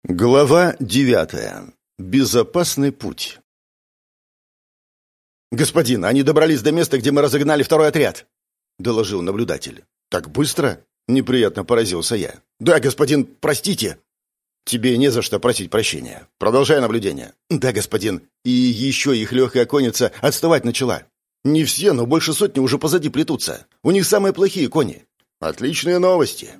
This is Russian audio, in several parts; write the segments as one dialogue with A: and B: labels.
A: Глава 9. Безопасный путь. «Господин, они добрались до места, где мы разогнали второй отряд», — доложил наблюдатель. «Так быстро?» — неприятно поразился я. «Да, господин, простите». «Тебе не за что просить прощения. Продолжай наблюдение». «Да, господин. И еще их легкая конница отставать начала. Не все, но больше сотни уже позади плетутся. У них самые плохие кони». «Отличные новости».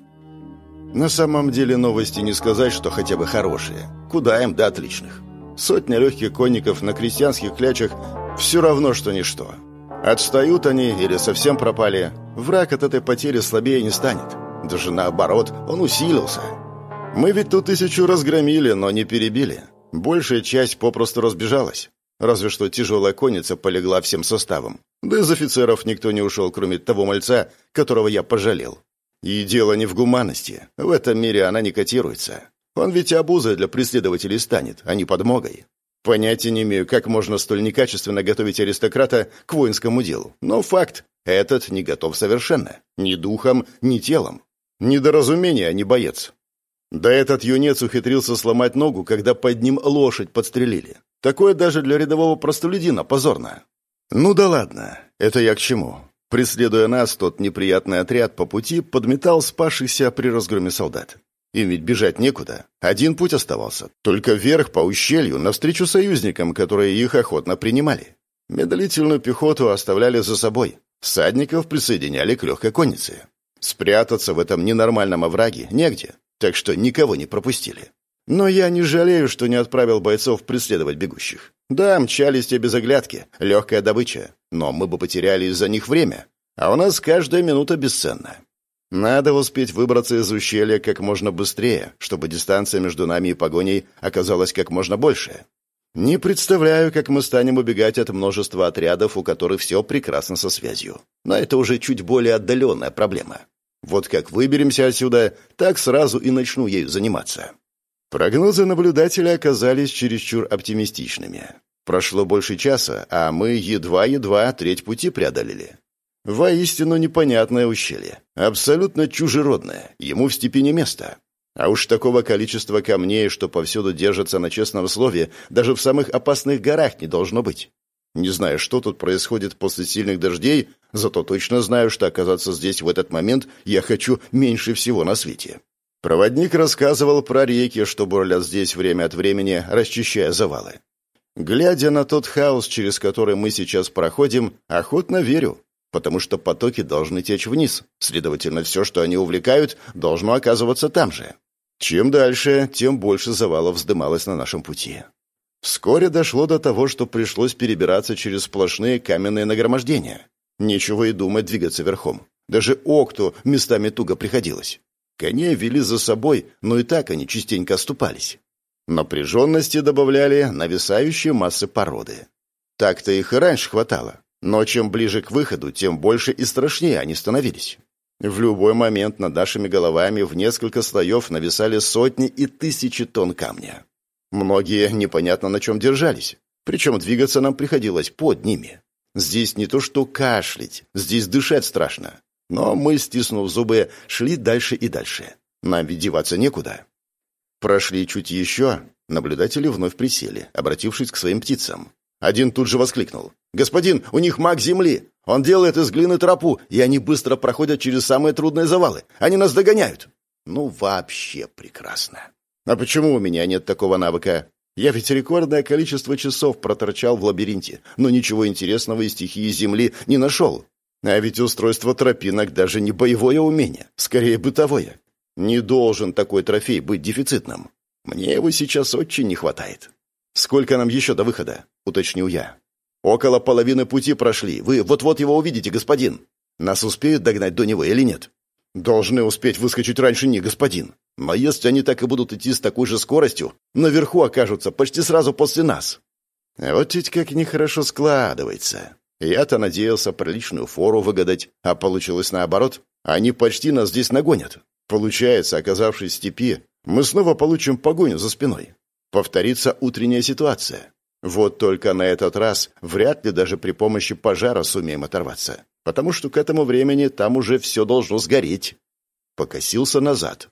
A: На самом деле новости не сказать, что хотя бы хорошие. Куда им до отличных. Сотня легких конников на крестьянских клячах все равно, что ничто. Отстают они или совсем пропали, враг от этой потери слабее не станет. Даже наоборот, он усилился. Мы ведь тут 1000 разгромили, но не перебили. Большая часть попросту разбежалась. Разве что тяжелая конница полегла всем составом. Да из офицеров никто не ушел, кроме того мальца, которого я пожалел. И дело не в гуманности. В этом мире она не котируется. Он ведь обузой для преследователей станет, а не подмогой. Понятия не имею, как можно столь некачественно готовить аристократа к воинскому делу. Но факт, этот не готов совершенно. Ни духом, ни телом. Недоразумение, а не боец. Да этот юнец ухитрился сломать ногу, когда под ним лошадь подстрелили. Такое даже для рядового простолюдина позорно. Ну да ладно, это я к чему? Преследуя нас, тот неприятный отряд по пути подметал спасшихся при разгроме солдат. Им ведь бежать некуда. Один путь оставался. Только вверх по ущелью, навстречу союзникам, которые их охотно принимали. Медлительную пехоту оставляли за собой. Всадников присоединяли к легкой коннице. Спрятаться в этом ненормальном овраге негде, так что никого не пропустили. Но я не жалею, что не отправил бойцов преследовать бегущих. Да, мчались те без оглядки, легкая добыча, но мы бы потеряли из-за них время, а у нас каждая минута бесценна. Надо успеть выбраться из ущелья как можно быстрее, чтобы дистанция между нами и погоней оказалась как можно больше. Не представляю, как мы станем убегать от множества отрядов, у которых все прекрасно со связью. Но это уже чуть более отдаленная проблема. Вот как выберемся отсюда, так сразу и начну ею заниматься. Прогнозы наблюдателя оказались чересчур оптимистичными. Прошло больше часа, а мы едва-едва треть пути преодолели. Воистину непонятное ущелье. Абсолютно чужеродное. Ему в степи не место. А уж такого количества камней, что повсюду держатся на честном слове, даже в самых опасных горах не должно быть. Не знаю, что тут происходит после сильных дождей, зато точно знаю, что оказаться здесь в этот момент я хочу меньше всего на свете. Проводник рассказывал про реки, что бурлят здесь время от времени, расчищая завалы. Глядя на тот хаос, через который мы сейчас проходим, охотно верю, потому что потоки должны течь вниз, следовательно, все, что они увлекают, должно оказываться там же. Чем дальше, тем больше завалов вздымалось на нашем пути. Вскоре дошло до того, что пришлось перебираться через сплошные каменные нагромождения. Нечего и думать двигаться верхом. Даже Окту местами туго приходилось. Коней вели за собой, но и так они частенько оступались. Напряженности добавляли нависающие массы породы. Так-то их и раньше хватало, но чем ближе к выходу, тем больше и страшнее они становились. В любой момент над нашими головами в несколько слоев нависали сотни и тысячи тонн камня. Многие непонятно на чем держались, причем двигаться нам приходилось под ними. Здесь не то что кашлять, здесь дышать страшно. Но мы, стиснув зубы, шли дальше и дальше. Нам ведь деваться некуда. Прошли чуть еще, наблюдатели вновь присели, обратившись к своим птицам. Один тут же воскликнул. «Господин, у них маг земли! Он делает из глины тропу, и они быстро проходят через самые трудные завалы. Они нас догоняют!» Ну, вообще прекрасно. А почему у меня нет такого навыка? Я ведь рекордное количество часов проторчал в лабиринте, но ничего интересного из стихии земли не нашел. А ведь устройство тропинок даже не боевое умение, скорее бытовое. Не должен такой трофей быть дефицитным. Мне его сейчас очень не хватает. «Сколько нам еще до выхода?» — уточнил я. «Около половины пути прошли. Вы вот-вот его увидите, господин. Нас успеют догнать до него или нет?» «Должны успеть выскочить раньше них, господин. Но если они так и будут идти с такой же скоростью, наверху окажутся почти сразу после нас». Вот ведь как нехорошо складывается. Я-то надеялся приличную фору выгадать, а получилось наоборот. Они почти нас здесь нагонят. Получается, оказавшись в степи, мы снова получим погоню за спиной. Повторится утренняя ситуация. Вот только на этот раз вряд ли даже при помощи пожара сумеем оторваться, потому что к этому времени там уже все должно сгореть. Покосился назад.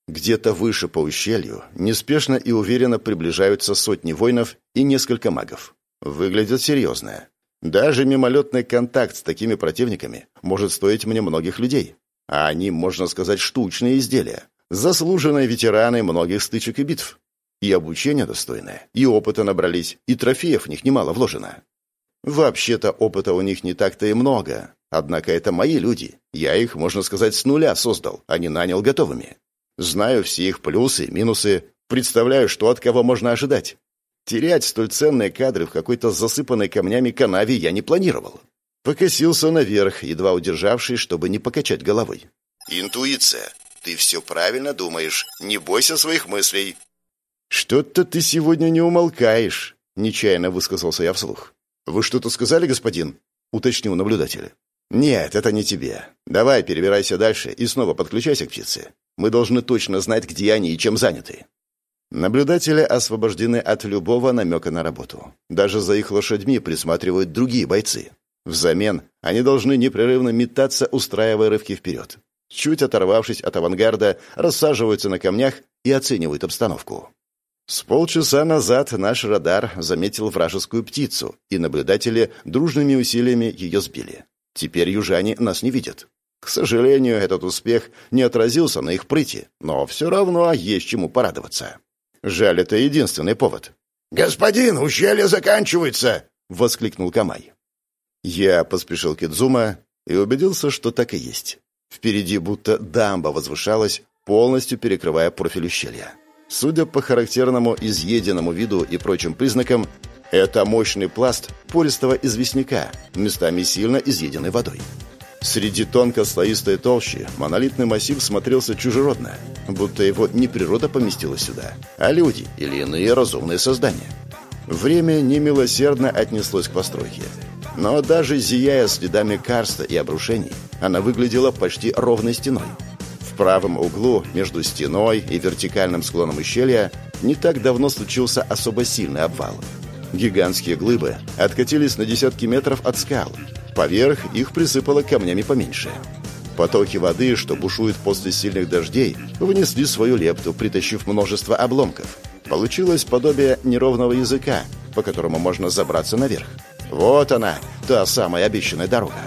A: Где-то выше по ущелью неспешно и уверенно приближаются сотни воинов и несколько магов. Выглядят серьезно. Даже мимолетный контакт с такими противниками может стоить мне многих людей. А они, можно сказать, штучные изделия. Заслуженные ветераны многих стычек и битв. И обучение достойное, и опыта набрались, и трофеев в них немало вложено. Вообще-то опыта у них не так-то и много. Однако это мои люди. Я их, можно сказать, с нуля создал, а не нанял готовыми. Знаю все их плюсы, минусы, представляю, что от кого можно ожидать. Терять столь ценные кадры в какой-то засыпанной камнями канаве я не планировал. Покосился наверх, едва удержавшись, чтобы не покачать головой. «Интуиция. Ты все правильно думаешь. Не бойся своих мыслей». «Что-то ты сегодня не умолкаешь», — нечаянно высказался я вслух. «Вы что-то сказали, господин?» — уточнил наблюдатель. «Нет, это не тебе. Давай, перебирайся дальше и снова подключайся к птице. Мы должны точно знать, где они и чем заняты». Наблюдатели освобождены от любого намека на работу. Даже за их лошадьми присматривают другие бойцы. Взамен они должны непрерывно метаться, устраивая рывки вперед. Чуть оторвавшись от авангарда, рассаживаются на камнях и оценивают обстановку. С полчаса назад наш радар заметил вражескую птицу, и наблюдатели дружными усилиями ее сбили. Теперь южане нас не видят. К сожалению, этот успех не отразился на их прыти, но все равно есть чему порадоваться. Жаль, это единственный повод. «Господин, ущелье заканчивается!» — воскликнул Камай. Я поспешил к Идзума и убедился, что так и есть. Впереди будто дамба возвышалась, полностью перекрывая профиль ущелья. Судя по характерному изъеденному виду и прочим признакам, это мощный пласт пористого известняка, местами сильно изъеденный водой. Среди тонко-слоистой толщи монолитный массив смотрелся чужеродно, будто его не природа поместила сюда, а люди или иные разумные создания. Время немилосердно отнеслось к постройке. Но даже зияя следами карста и обрушений, она выглядела почти ровной стеной. В правом углу между стеной и вертикальным склоном ущелья не так давно случился особо сильный обвал. Гигантские глыбы откатились на десятки метров от скал. Поверх их присыпало камнями поменьше. Потоки воды, что бушуют после сильных дождей, внесли свою лепту, притащив множество обломков. Получилось подобие неровного языка, по которому можно забраться наверх. Вот она, та самая обещанная дорога.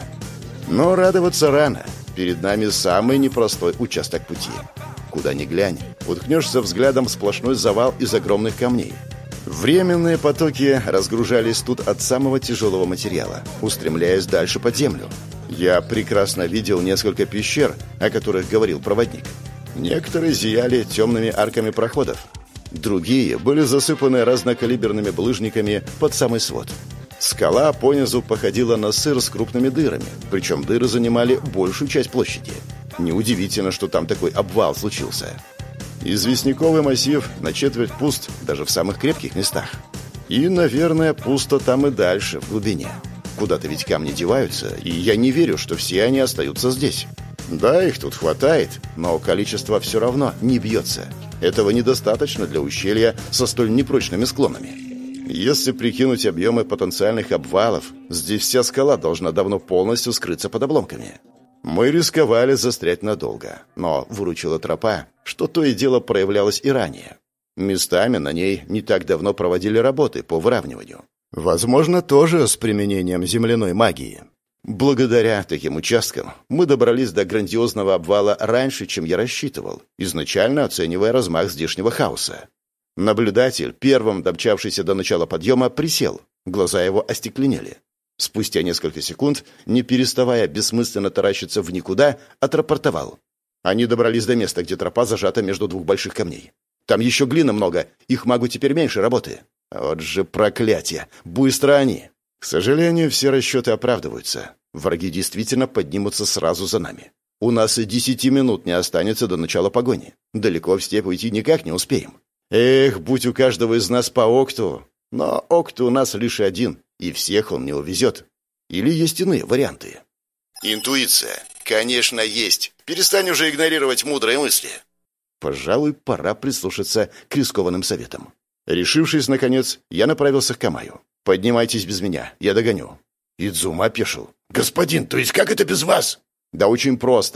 A: Но радоваться рано. Перед нами самый непростой участок пути. Куда ни глянь, уткнешься взглядом в сплошной завал из огромных камней. Временные потоки разгружались тут от самого тяжелого материала, устремляясь дальше под землю. Я прекрасно видел несколько пещер, о которых говорил проводник. Некоторые зияли темными арками проходов. Другие были засыпаны разнокалиберными булыжниками под самый свод. Скала понизу походила на сыр с крупными дырами, причем дыры занимали большую часть площади. Неудивительно, что там такой обвал случился. Известняковый массив на четверть пуст даже в самых крепких местах. И, наверное, пусто там и дальше, в глубине. Куда-то ведь камни деваются, и я не верю, что все они остаются здесь. Да, их тут хватает, но количество все равно не бьется. Этого недостаточно для ущелья со столь непрочными склонами. Если прикинуть объемы потенциальных обвалов, здесь вся скала должна давно полностью скрыться под обломками. Мы рисковали застрять надолго, но выручила тропа, что то и дело проявлялось и ранее. Местами на ней не так давно проводили работы по выравниванию. Возможно, тоже с применением земляной магии. Благодаря таким участкам мы добрались до грандиозного обвала раньше, чем я рассчитывал, изначально оценивая размах здешнего хаоса. Наблюдатель, первым домчавшийся до начала подъема, присел. Глаза его остекленели. Спустя несколько секунд, не переставая бессмысленно таращиться в никуда, отрапортовал. Они добрались до места, где тропа зажата между двух больших камней. Там еще глины много, их магу теперь меньше работы. Вот же проклятие! Быстро они! К сожалению, все расчеты оправдываются. Враги действительно поднимутся сразу за нами. У нас и 10 минут не останется до начала погони. Далеко в степь уйти никак не успеем. Эх, будь у каждого из нас по окту. Но окт у нас лишь один, и всех он не увезет. Или есть иные варианты? Интуиция. Конечно, есть. Перестань уже игнорировать мудрые мысли. Пожалуй, пора прислушаться к рискованным советам. Решившись, наконец, я направился к Камаю. «Поднимайтесь без меня, я догоню». Идзума опешил. «Господин, то есть как это без вас?» «Да очень просто.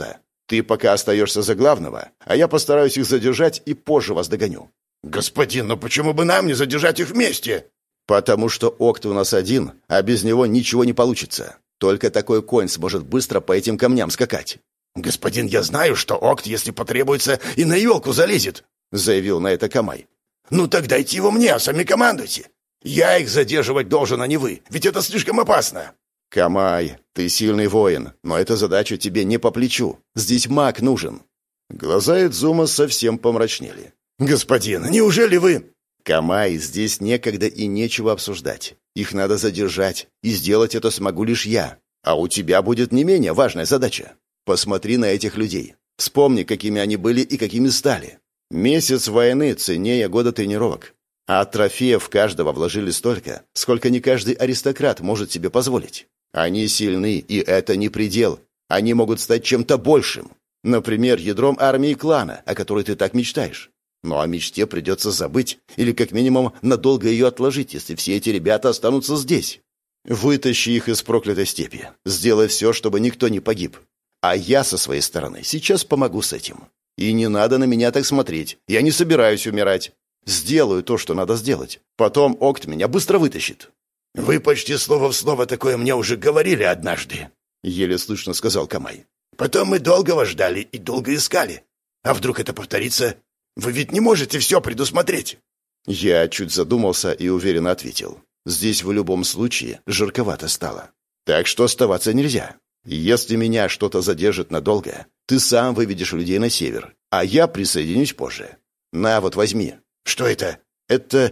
A: Ты пока остаешься за главного, а я постараюсь их задержать и позже вас догоню».
B: «Господин, но почему бы нам не задержать их вместе?»
A: «Потому что Окт у нас один, а без него ничего не получится. Только такой конь сможет быстро по этим камням скакать».
B: «Господин, я знаю, что Окт, если потребуется, и на елку залезет», — заявил на это Камай. «Ну так дайте его мне, а сами командуйте. Я их задерживать должен, а не вы, ведь это слишком опасно».
A: «Камай, ты сильный воин, но эта задача тебе не по плечу. Здесь маг нужен». Глаза Идзума совсем помрачнели.
B: «Господин, неужели вы...»
A: «Камай, здесь некогда и нечего обсуждать. Их надо задержать, и сделать это смогу лишь я. А у тебя будет не менее важная задача. Посмотри на этих людей. Вспомни, какими они были и какими стали. Месяц войны ценнее года тренировок. А от трофеев каждого вложили столько, сколько не каждый аристократ может себе позволить. Они сильны, и это не предел. Они могут стать чем-то большим. Например, ядром армии клана, о которой ты так мечтаешь. Но о мечте придется забыть, или как минимум надолго ее отложить, если все эти ребята останутся здесь. Вытащи их из проклятой степи. Сделай все, чтобы никто не погиб. А я со своей стороны сейчас помогу с этим. И не надо на меня так смотреть. Я не собираюсь умирать. Сделаю то, что надо сделать. Потом Окт меня быстро вытащит».
B: «Вы почти слово в слово такое мне уже говорили однажды», —
A: еле слышно сказал Камай.
B: «Потом мы долго вас ждали и долго искали. А вдруг это повторится? Вы ведь не можете все предусмотреть».
A: Я чуть задумался и уверенно ответил. «Здесь в любом случае жарковато стало. Так что оставаться нельзя. Если меня что-то задержит надолго, ты сам выведешь людей на север, а я присоединюсь позже. На, вот возьми».
B: «Что это?»
A: «Это...»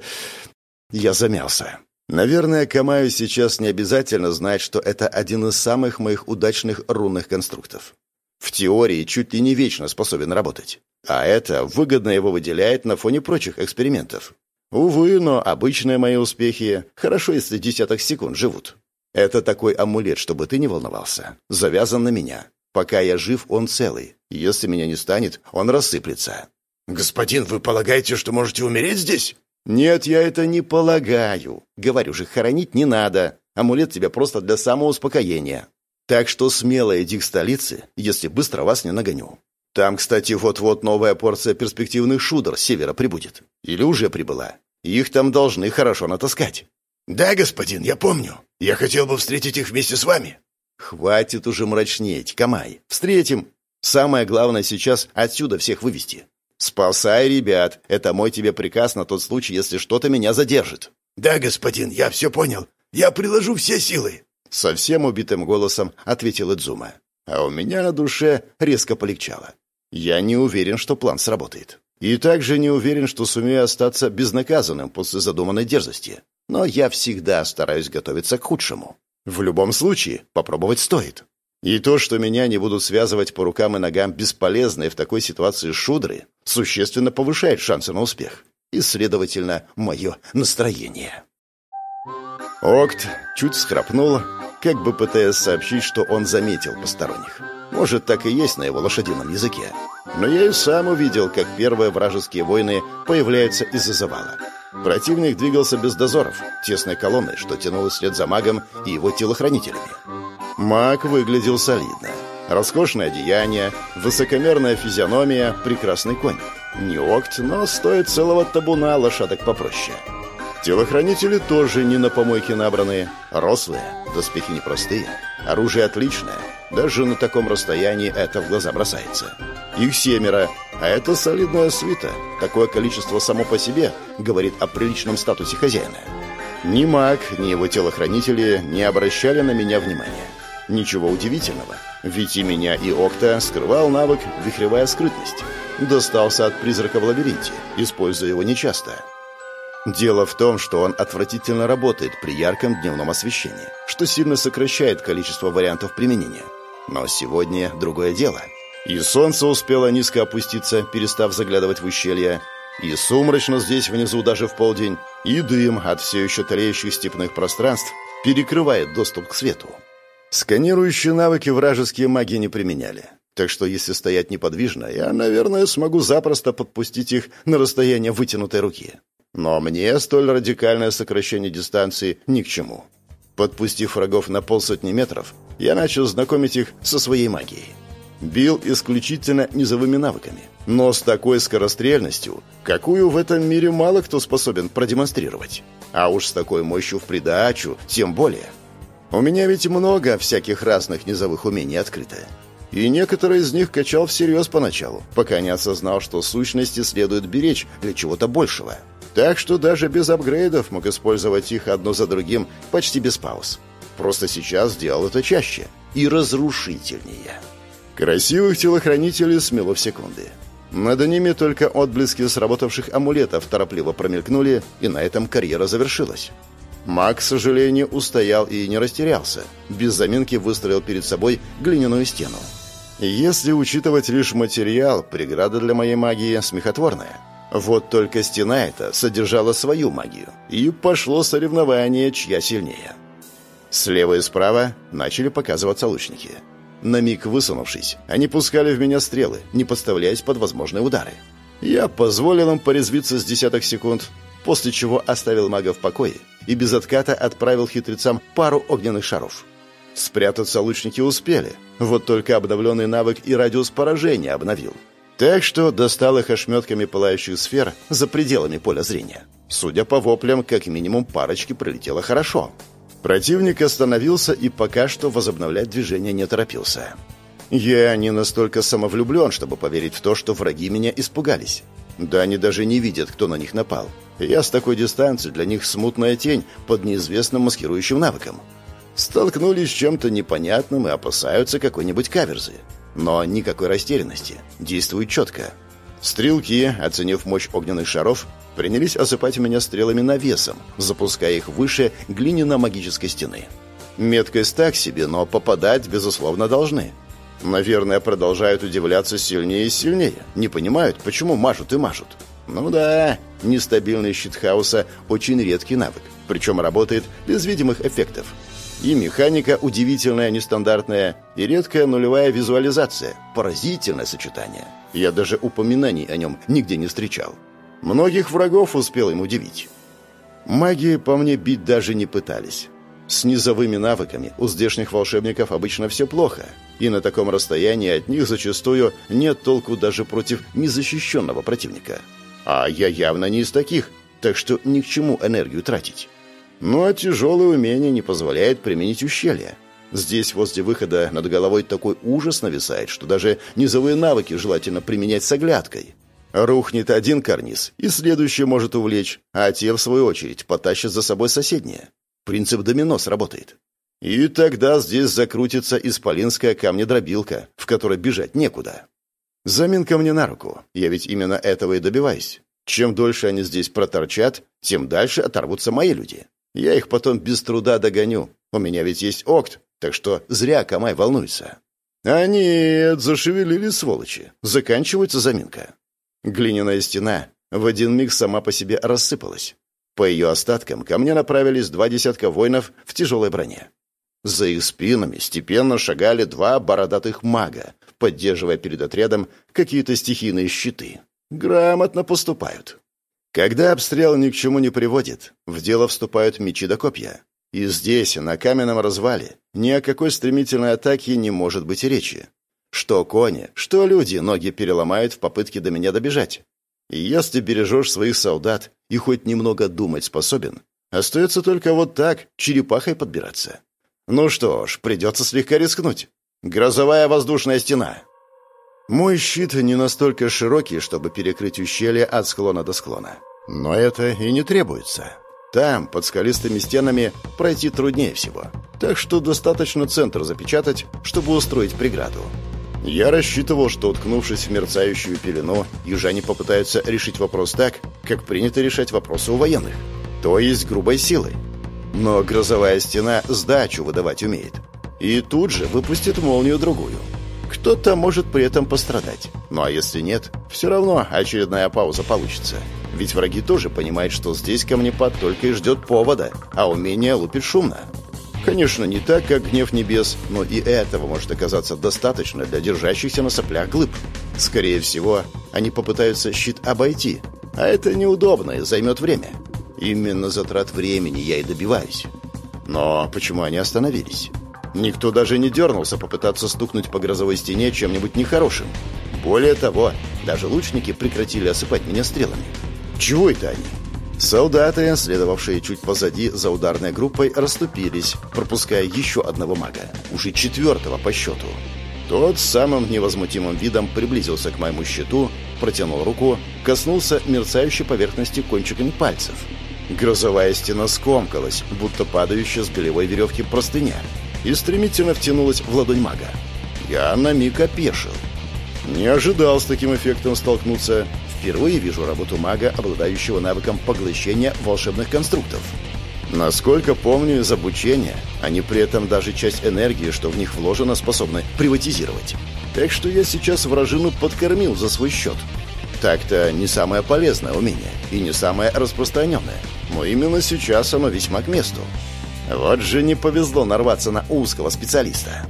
A: Я замялся. Наверное, Камаю сейчас не обязательно знать, что это один из самых моих удачных рунных конструктов. В теории чуть ли не вечно способен работать. А это выгодно его выделяет на фоне прочих экспериментов. Увы, но обычные мои успехи хорошо, если десяток секунд живут. Это такой амулет, чтобы ты не волновался. Завязан на меня. Пока я жив, он целый. Если меня не станет, он рассыплется.
B: «Господин, вы полагаете, что можете умереть здесь?»
A: «Нет, я это не полагаю. Говорю же, хоронить не надо. Амулет тебе просто для самоуспокоения. Так что смело иди к столице, если быстро вас не нагоню. Там, кстати, вот-вот новая порция перспективных шудр с севера прибудет. Или уже прибыла. Их там должны хорошо натаскать».
B: «Да, господин, я помню. Я хотел бы встретить их вместе с вами».
A: «Хватит уже мрачнеть, Камай. Встретим. Самое главное сейчас отсюда всех вывести. Спасай ребят. Это мой тебе приказ на тот случай, если что-то меня задержит».
B: «Да, господин, я все понял. Я приложу все силы».
A: Совсем убитым голосом ответил Идзума. А у меня на душе резко полегчало. Я не уверен, что план сработает. И также не уверен, что сумею остаться безнаказанным после задуманной дерзости. Но я всегда стараюсь готовиться к худшему. В любом случае, попробовать стоит. И то, что меня не будут связывать по рукам и ногам бесполезные в такой ситуации шудры, существенно повышает шансы на успех. И, следовательно, мое настроение. Окт чуть всхрапнул, как бы пытаясь сообщить, что он заметил посторонних. Может, так и есть на его лошадином языке. Но я и сам увидел, как первые вражеские воины появляются из-за завала. Противник двигался без дозоров, тесной колонной, что тянулось вслед за магом и его телохранителями. Маг выглядел солидно. Роскошное одеяние, высокомерная физиономия, прекрасный конь. Не Окт, но стоит целого табуна лошадок попроще. Телохранители тоже не на помойке набранные. Рослые, доспехи непростые, оружие отличное. Даже на таком расстоянии это в глаза бросается. Их 7, а это солидная свита. Такое количество само по себе говорит о приличном статусе хозяина. Ни маг, ни его телохранители не обращали на меня внимания. Ничего удивительного, ведь и меня, и Окта скрывал навык «Вихревая скрытность». Достался от призрака в лабиринте, используя его нечасто. Дело в том, что он отвратительно работает при ярком дневном освещении, что сильно сокращает количество вариантов применения. Но сегодня другое дело. И солнце успело низко опуститься, перестав заглядывать в ущелье, и сумрачно здесь внизу даже в полдень, и дым от все еще тлеющих степных пространств перекрывает доступ к свету. Сканирующие навыки вражеские маги не применяли, так что если стоять неподвижно, я, наверное, смогу запросто подпустить их на расстояние вытянутой руки. Но мне столь радикальное сокращение дистанции ни к чему. Подпустив врагов на 50 метров, я начал знакомить их со своей магией. Бил исключительно низовыми навыками, но с такой скорострельностью, какую в этом мире мало кто способен продемонстрировать. А уж с такой мощью в придачу, тем более. У меня ведь много всяких разных низовых умений открыто. И некоторые из них качал всерьез поначалу, пока не осознал, что сущности следует беречь для чего-то большего. Так что даже без апгрейдов мог использовать их одно за другим почти без пауз. Просто сейчас делал это чаще и разрушительнее. Красивых телохранителей смело в секунды. Над ними только отблески сработавших амулетов торопливо промелькнули, и на этом карьера завершилась. Маг, к сожалению, устоял и не растерялся. Без заминки выстроил перед собой глиняную стену. Если учитывать лишь материал, преграда для моей магии смехотворная. Вот только стена эта содержала свою магию, и пошло соревнование, чья сильнее. Слева и справа начали показываться лучники. На миг высунувшись, они пускали в меня стрелы, не подставляясь под возможные удары. Я позволил им порезвиться с десяток секунд, после чего оставил мага в покое и без отката отправил хитрецам пару огненных шаров. Спрятаться лучники успели, вот только обновленный навык и радиус поражения обновил. Так что достал их ошметками пылающих сфер за пределами поля зрения. Судя по воплям, как минимум парочки прилетело хорошо. Противник остановился и пока что возобновлять движение не торопился. Я не настолько самовлюблен, чтобы поверить в то, что враги меня испугались. Да они даже не видят, кто на них напал. Я с такой дистанции для них смутная тень под неизвестным маскирующим навыком. Столкнулись с чем-то непонятным и опасаются какой-нибудь каверзы. Но никакой растерянности. Действуют четко. Стрелки, оценив мощь огненных шаров, принялись осыпать меня стрелами навесом, запуская их выше глиняно-магической стены. Меткость так себе, но попадать, безусловно, должны. Наверное, продолжают удивляться сильнее и сильнее. Не понимают, почему мажут и мажут. Ну да, нестабильный щит хаоса – очень редкий навык, причем работает без видимых эффектов. И механика удивительная, нестандартная, и редкая нулевая визуализация. Поразительное сочетание. Я даже упоминаний о нем нигде не встречал. Многих врагов успел им удивить. Маги по мне бить даже не пытались. С низовыми навыками у здешних волшебников обычно все плохо, и на таком расстоянии от них зачастую нет толку даже против незащищенного противника. А я явно не из таких, так что ни к чему энергию тратить. Ну а тяжелое умение не позволяет применить ущелье. Здесь возле выхода над головой такой ужас нависает, что даже низовые навыки желательно применять с оглядкой. Рухнет один карниз, и следующий может увлечь, а те, в свою очередь, потащат за собой соседние. Принцип домино сработает. И тогда здесь закрутится исполинская камнедробилка, в которой бежать некуда. Заминка мне на руку. Я ведь именно этого и добиваюсь. Чем дольше они здесь проторчат, тем дальше оторвутся мои люди. Я их потом без труда догоню. У меня ведь есть Окт, так что зря Камай волнуется. А нет, зашевелились сволочи. Заканчивается заминка. Глиняная стена в один миг сама по себе рассыпалась. По ее остаткам ко мне направились 20 воинов в тяжелой броне. За их спинами степенно шагали 2 бородатых мага, поддерживая перед отрядом какие-то стихийные щиты. Грамотно поступают. Когда обстрел ни к чему не приводит, в дело вступают мечи да копья. И здесь, на каменном развале, ни о какой стремительной атаке не может быть и речи. Что кони, что люди ноги переломают в попытке до меня добежать. И если бережешь своих солдат и хоть немного думать способен, остается только вот так, черепахой подбираться. Ну что ж, придется слегка рискнуть. Грозовая воздушная стена. Мой щит не настолько широкий, чтобы перекрыть ущелье от склона до склона. Но это и не требуется. Там, под скалистыми стенами, пройти труднее всего. Так что достаточно центр запечатать, чтобы устроить преграду. Я рассчитывал, что, уткнувшись в мерцающую пелену, южане попытаются решить вопрос так, как принято решать вопросы у военных. То есть грубой силой. Но грозовая стена сдачу выдавать умеет. И тут же выпустит молнию другую. Кто-то может при этом пострадать. Ну а если нет, все равно очередная пауза получится. Ведь враги тоже понимают, что здесь камнепад только и ждет повода, а умение лупит шумно. Конечно, не так, как гнев небес, но и этого может оказаться достаточно для держащихся на соплях глыб. Скорее всего, они попытаются щит обойти, а это неудобно и займет время. Именно затрат времени я и добиваюсь. Но почему они остановились? Никто даже не дернулся попытаться стукнуть по грозовой стене чем-нибудь нехорошим. Более того, даже лучники прекратили осыпать меня стрелами. Чего это они? Солдаты, следовавшие чуть позади за ударной группой, расступились, пропуская еще одного мага, уже 4-го по счету. Тот с самым невозмутимым видом приблизился к моему щиту, протянул руку, коснулся мерцающей поверхности кончиками пальцев. Грозовая стена скомкалась, будто падающая с голевой веревки простыня, и стремительно втянулась в ладонь мага. Я на миг опешил. Не ожидал с таким эффектом столкнуться. Впервые вижу работу мага, обладающего навыком поглощения волшебных конструктов. Насколько помню из обучения, они при этом даже часть энергии, что в них вложено, способны приватизировать. Так что я сейчас вражину подкормил за свой счет. Так-то не самое полезное умение и не самое распространенное, но именно сейчас оно весьма к месту. Вот же не повезло нарваться на узкого специалиста.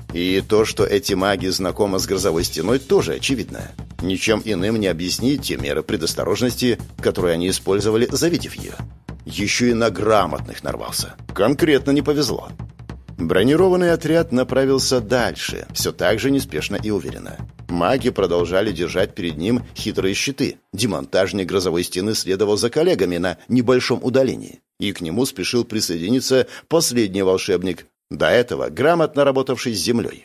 A: И то, что эти маги знакомы с грозовой стеной, тоже очевидно. Ничем иным не объяснить те меры предосторожности, которые они использовали, завидев ее. Еще и на грамотных нарвался. Конкретно не повезло. Бронированный отряд направился дальше, все так же неспешно и уверенно. Маги продолжали держать перед ним хитрые щиты. Демонтажник грозовой стены следовал за коллегами на небольшом удалении. И к нему спешил присоединиться последний волшебник, до этого грамотно работавший с землей.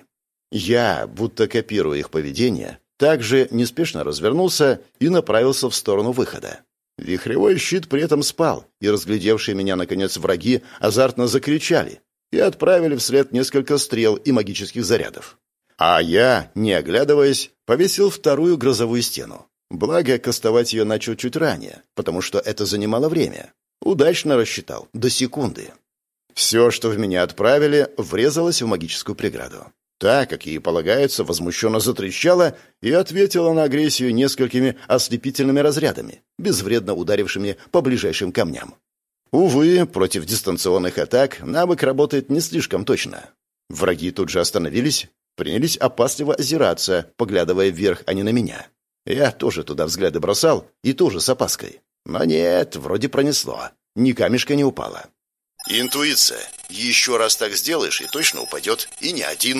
A: Я, будто копируя их поведение, также неспешно развернулся и направился в сторону выхода. Вихревой щит при этом спал, и разглядевшие меня, наконец, враги азартно закричали и отправили вслед несколько стрел и магических зарядов. А я, не оглядываясь, повесил вторую грозовую стену. Благо, кастовать ее начал чуть ранее, потому что это занимало время. Удачно рассчитал, до секунды. Все, что в меня отправили, врезалось в магическую преграду. Та, как ей полагается, возмущенно затрещала и ответила на агрессию несколькими ослепительными разрядами, безвредно ударившими по ближайшим камням. Увы, против дистанционных атак навык работает не слишком точно. Враги тут же остановились, принялись опасливо озираться, поглядывая вверх, а не на меня. Я тоже туда взгляды бросал, и тоже с опаской. Но нет, вроде пронесло. Ни камешка не упало. Интуиция. Еще раз так сделаешь, и точно упадет, и не один.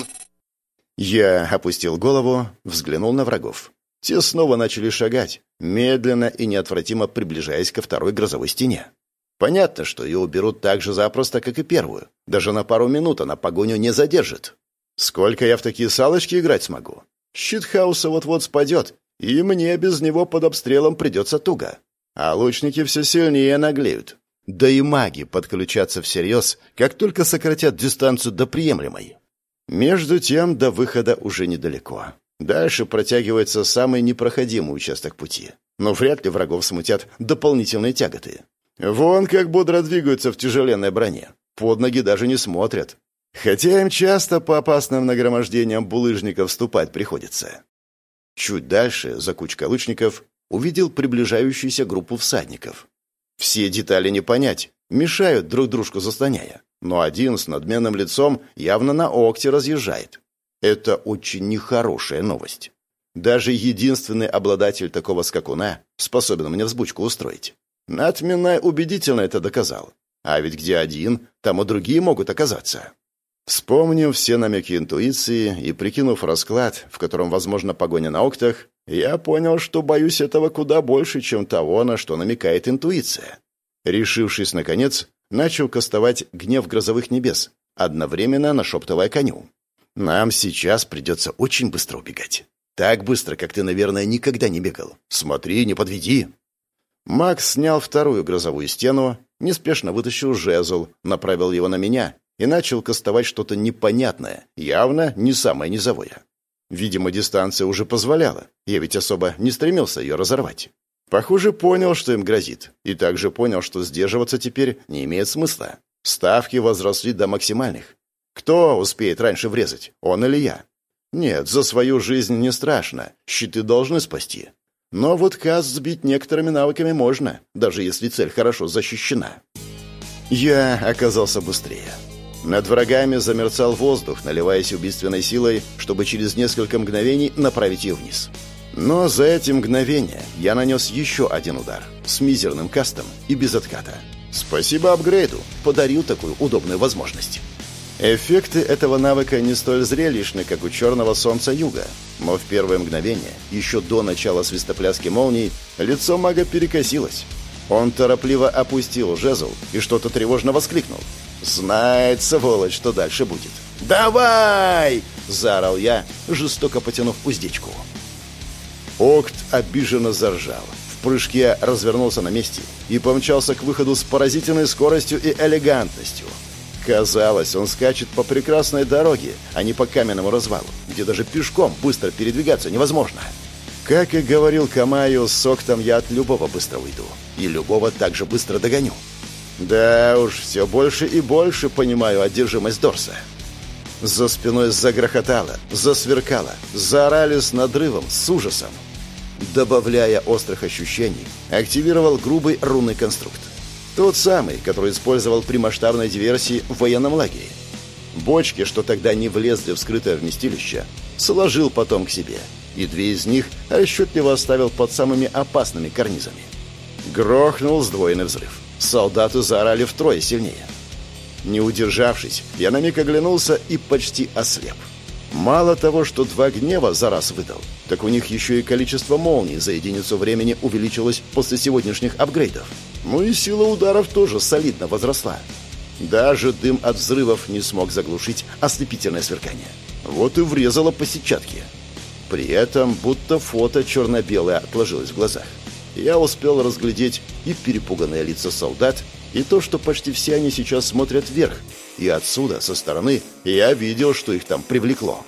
A: Я опустил голову, взглянул на врагов. Те снова начали шагать, медленно и неотвратимо приближаясь ко второй грозовой стене. Понятно, что ее уберут так же запросто, как и первую. Даже на пару минут она погоню не задержит. Сколько я в такие салочки играть смогу? Щит хаоса вот-вот спадет, и мне без него под обстрелом придется туго. А лучники все сильнее наглеют. Да и маги подключатся всерьез, как только сократят дистанцию до приемлемой. Между тем, до выхода уже недалеко. Дальше протягивается самый непроходимый участок пути. Но вряд ли врагов смутят дополнительные тяготы. Вон как бодро двигаются в тяжеленной броне. Под ноги даже не смотрят. Хотя им часто по опасным нагромождениям булыжников вступать приходится. Чуть дальше, за кучкой лучников, увидел приближающуюся группу всадников. Все детали не понять, мешают друг дружку заслоняя. Но один с надменным лицом явно на окте разъезжает. Это очень нехорошая новость. Даже единственный обладатель такого скакуна способен мне взбучку устроить. Натминай убедительно это доказал. А ведь где один, там и другие могут оказаться. Вспомнив все намеки интуиции и прикинув расклад, в котором возможна погоня на октах, я понял, что боюсь этого куда больше, чем того, на что намекает интуиция. Решившись, наконец, начал кастовать гнев грозовых небес, одновременно нашептывая коню. «Нам сейчас придется очень быстро убегать. Так быстро, как ты, наверное, никогда не бегал. Смотри, не подведи». Макс снял вторую грозовую стену, неспешно вытащил жезл, направил его на меня и начал кастовать что-то непонятное, явно не самое низовое. Видимо, дистанция уже позволяла, я ведь особо не стремился ее разорвать. Похоже, понял, что им грозит, и также понял, что сдерживаться теперь не имеет смысла. Ставки возросли до максимальных. Кто успеет раньше врезать, он или я? Нет, за свою жизнь не страшно, щиты должны спасти. Но вот каст сбить некоторыми навыками можно, даже если цель хорошо защищена. Я оказался быстрее. Над врагами замерцал воздух, наливаясь убийственной силой, чтобы через несколько мгновений направить ее вниз. Но за эти мгновения я нанес еще один удар с мизерным кастом и без отката. Спасибо апгрейду, подарил такую удобную возможность. Эффекты этого навыка не столь зрелищны, как у черного солнца юга. Но в первое мгновение, еще до начала свистопляски молний, лицо мага перекосилось. Он торопливо опустил жезл и что-то тревожно воскликнул. «Знает, сволочь, что дальше будет». «Давай!» – заорал я, жестоко потянув уздечку. Окт обиженно заржал. В прыжке развернулся на месте и помчался к выходу с поразительной скоростью и элегантностью. Казалось, он скачет по прекрасной дороге, а не по каменному развалу, где даже пешком быстро передвигаться невозможно. Как и говорил Камаю, с Октом я от любого быстро уйду, и любого также быстро догоню. Да уж, все больше и больше понимаю одержимость Дорса. За спиной загрохотало, засверкало, заорали с надрывом, с ужасом. Добавляя острых ощущений, активировал грубый рунный конструкт. Тот самый, который использовал при масштабной диверсии в военном лагере. Бочки, что тогда не влезли в скрытое вместилище, сложил потом к себе, и 2 из них расчетливо оставил под самыми опасными карнизами. Грохнул сдвоенный взрыв. Солдаты заорали втрое сильнее. Не удержавшись, я на миг оглянулся и почти ослеп. Мало того, что 2 гнева за раз выдал, так у них еще и количество молний за единицу времени увеличилось после сегодняшних апгрейдов. Ну и сила ударов тоже солидно возросла. Даже дым от взрывов не смог заглушить ослепительное сверкание. Вот и врезало по сетчатке. При этом будто фото черно-белое отложилось в глазах. Я успел разглядеть и перепуганные лица солдат, и то, что почти все они сейчас смотрят вверх. И отсюда, со стороны, я видел, что их там привлекло.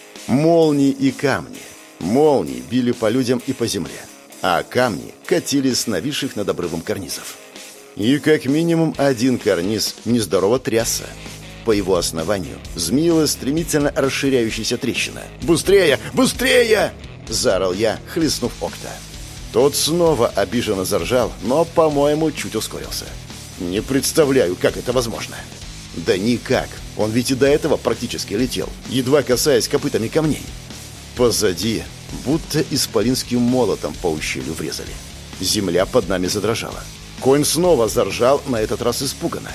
A: Молнии и камни. Молнии били по людям и по земле, а камни катились с нависших над обрывом карнизов. И как минимум 1 карниз нездорово трясся. По его основанию змеилась стремительно расширяющаяся трещина. «Быстрее! Быстрее!» – заорал я, хлестнув Окта. Тот снова обиженно заржал, но, по-моему, чуть ускорился. Не представляю, как это возможно. Да никак. Он ведь и до этого практически летел, едва касаясь копытами камней. Позади будто исполинским молотом по ущелью врезали. Земля под нами задрожала. Конь снова заржал, на этот раз испуганно.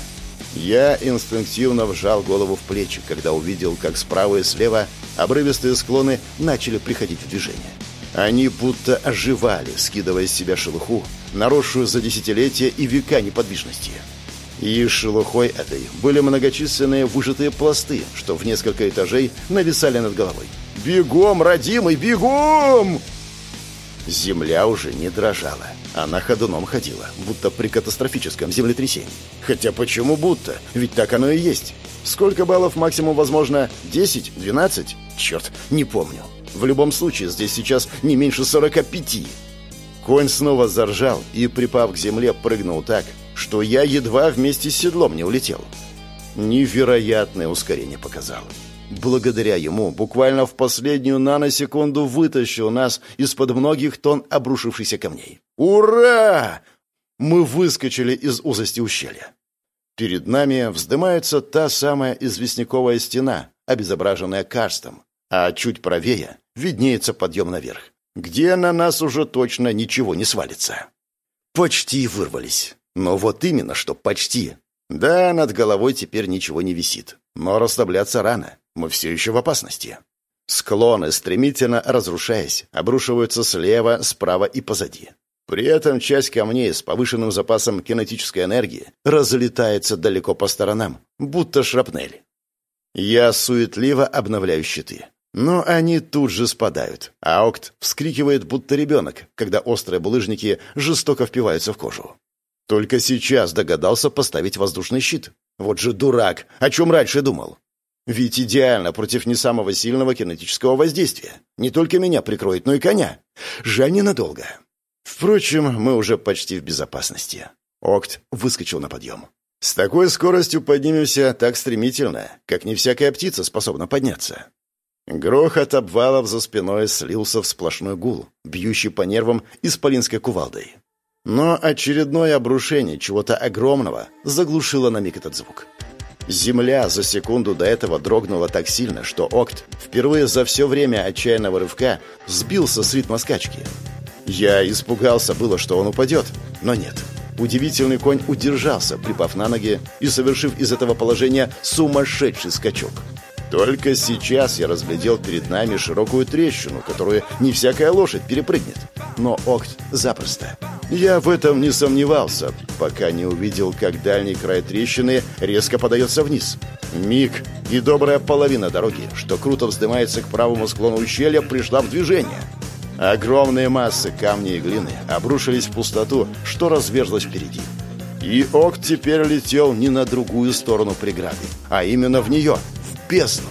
A: Я инстинктивно вжал голову в плечи, когда увидел, как справа и слева обрывистые склоны начали приходить в движение. Они будто оживали, скидывая с себя шелуху, наросшую за десятилетия и века неподвижности. И шелухой этой были многочисленные выжатые пласты, что в несколько этажей нависали над головой. «Бегом, родимый, бегом!» Земля уже не дрожала. Она ходуном ходила, будто при катастрофическом землетрясении. Хотя почему будто? Ведь так оно и есть. Сколько баллов максимум возможно? 10? 12? Черт, не помню. В любом случае, здесь сейчас не меньше 45. Конь снова заржал и, припав к земле, прыгнул так, что я едва вместе с седлом не улетел. Невероятное ускорение показал. Благодаря ему буквально в последнюю наносекунду вытащил нас из-под многих тонн обрушившихся камней. Ура! Мы выскочили из узости ущелья. Перед нами вздымается та самая известняковая стена, обезображенная карстом, а чуть правее виднеется подъем наверх, где на нас уже точно ничего не свалится. Почти вырвались. Но вот именно что почти. Да, над головой теперь ничего не висит. Но расслабляться рано. Мы все еще в опасности. Склоны, стремительно разрушаясь, обрушиваются слева, справа и позади. При этом часть камней с повышенным запасом кинетической энергии разлетается далеко по сторонам, будто шрапнель. Я суетливо обновляю щиты. Но они тут же спадают, а Окт вскрикивает, будто ребенок, когда острые булыжники жестоко впиваются в кожу. Только сейчас догадался поставить воздушный щит. Вот же дурак, о чем раньше думал. Ведь идеально против не самого сильного кинетического воздействия. Не только меня прикроет, но и коня. Жаль, ненадолго. Впрочем, мы уже почти в безопасности. Окт выскочил на подъем. С такой скоростью поднимемся так стремительно, как не всякая птица способна подняться. Грохот обвалов за спиной слился в сплошной гул, бьющий по нервам исполинской кувалдой. Но очередное обрушение чего-то огромного заглушило на миг этот звук. Земля за секунду до этого дрогнула так сильно, что Окт впервые за все время отчаянного рывка сбился с ритма скачки. Я испугался было, что он упадет, но нет. удивительный конь удержался, припав на ноги и совершив из этого положения сумасшедший скачок. Только сейчас я разглядел перед нами широкую трещину, которую не всякая лошадь перепрыгнет. Но Окт запросто. Я в этом не сомневался, пока не увидел, как дальний край трещины резко подается вниз. Миг, и добрая половина дороги, что круто вздымается к правому склону ущелья, пришла в движение. Огромные массы камней и глины обрушились в пустоту, что разверзлось впереди. И Окт теперь летел не на другую сторону преграды, а именно в нее, в бездну.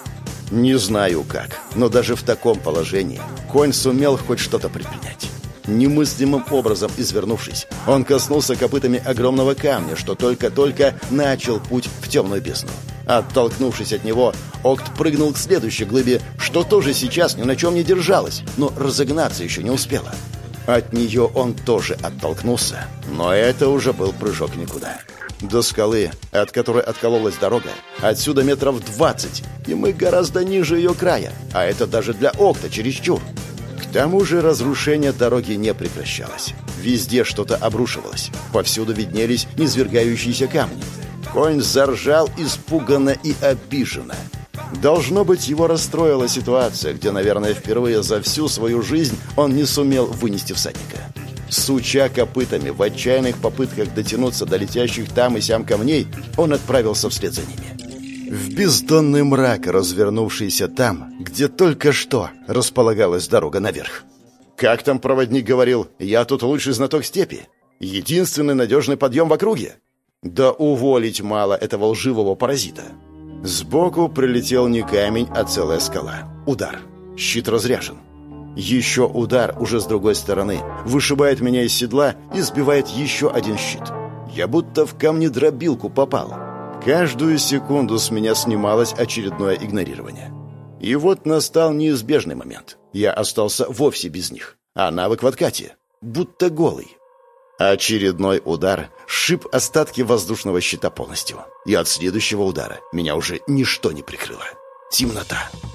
A: Не знаю как, но даже в таком положении конь сумел хоть что-то предпринять. Немыслимым образом извернувшись, он коснулся копытами огромного камня, что только-только начал путь в темную бездну. Оттолкнувшись от него, Окт прыгнул к следующей глыбе, что тоже сейчас ни на чем не держалась, но разогнаться еще не успела. От нее он тоже оттолкнулся, но это уже был прыжок никуда. До скалы, от которой откололась дорога, отсюда метров 20, и мы гораздо ниже ее края, а это даже для Окта чересчур. К тому же разрушение дороги не прекращалось. Везде что-то обрушивалось, повсюду виднелись низвергающиеся камни. Конь заржал испуганно и обиженно. Должно быть, его расстроила ситуация, где, наверное, впервые за всю свою жизнь он не сумел вынести всадника. Суча копытами в отчаянных попытках дотянуться до летящих там и сям камней, он отправился вслед за ними. В бездонный мрак, развернувшийся там, где только что располагалась дорога наверх. Как там проводник говорил, я тут лучший знаток степи. Единственный надежный подъем в округе. Да уволить мало этого лживого паразита. Сбоку прилетел не камень, а целая скала. Удар. Щит разряжен. Еще удар уже с другой стороны. Вышибает меня из седла и сбивает еще один щит. Я будто в камнедробилку попал. Каждую секунду с меня снималось очередное игнорирование. И вот настал неизбежный момент. Я остался вовсе без них. А навык в откате. Будто голый. Очередной удар сшиб остатки воздушного щита полностью. И от следующего удара меня уже ничто не прикрыло. Темнота.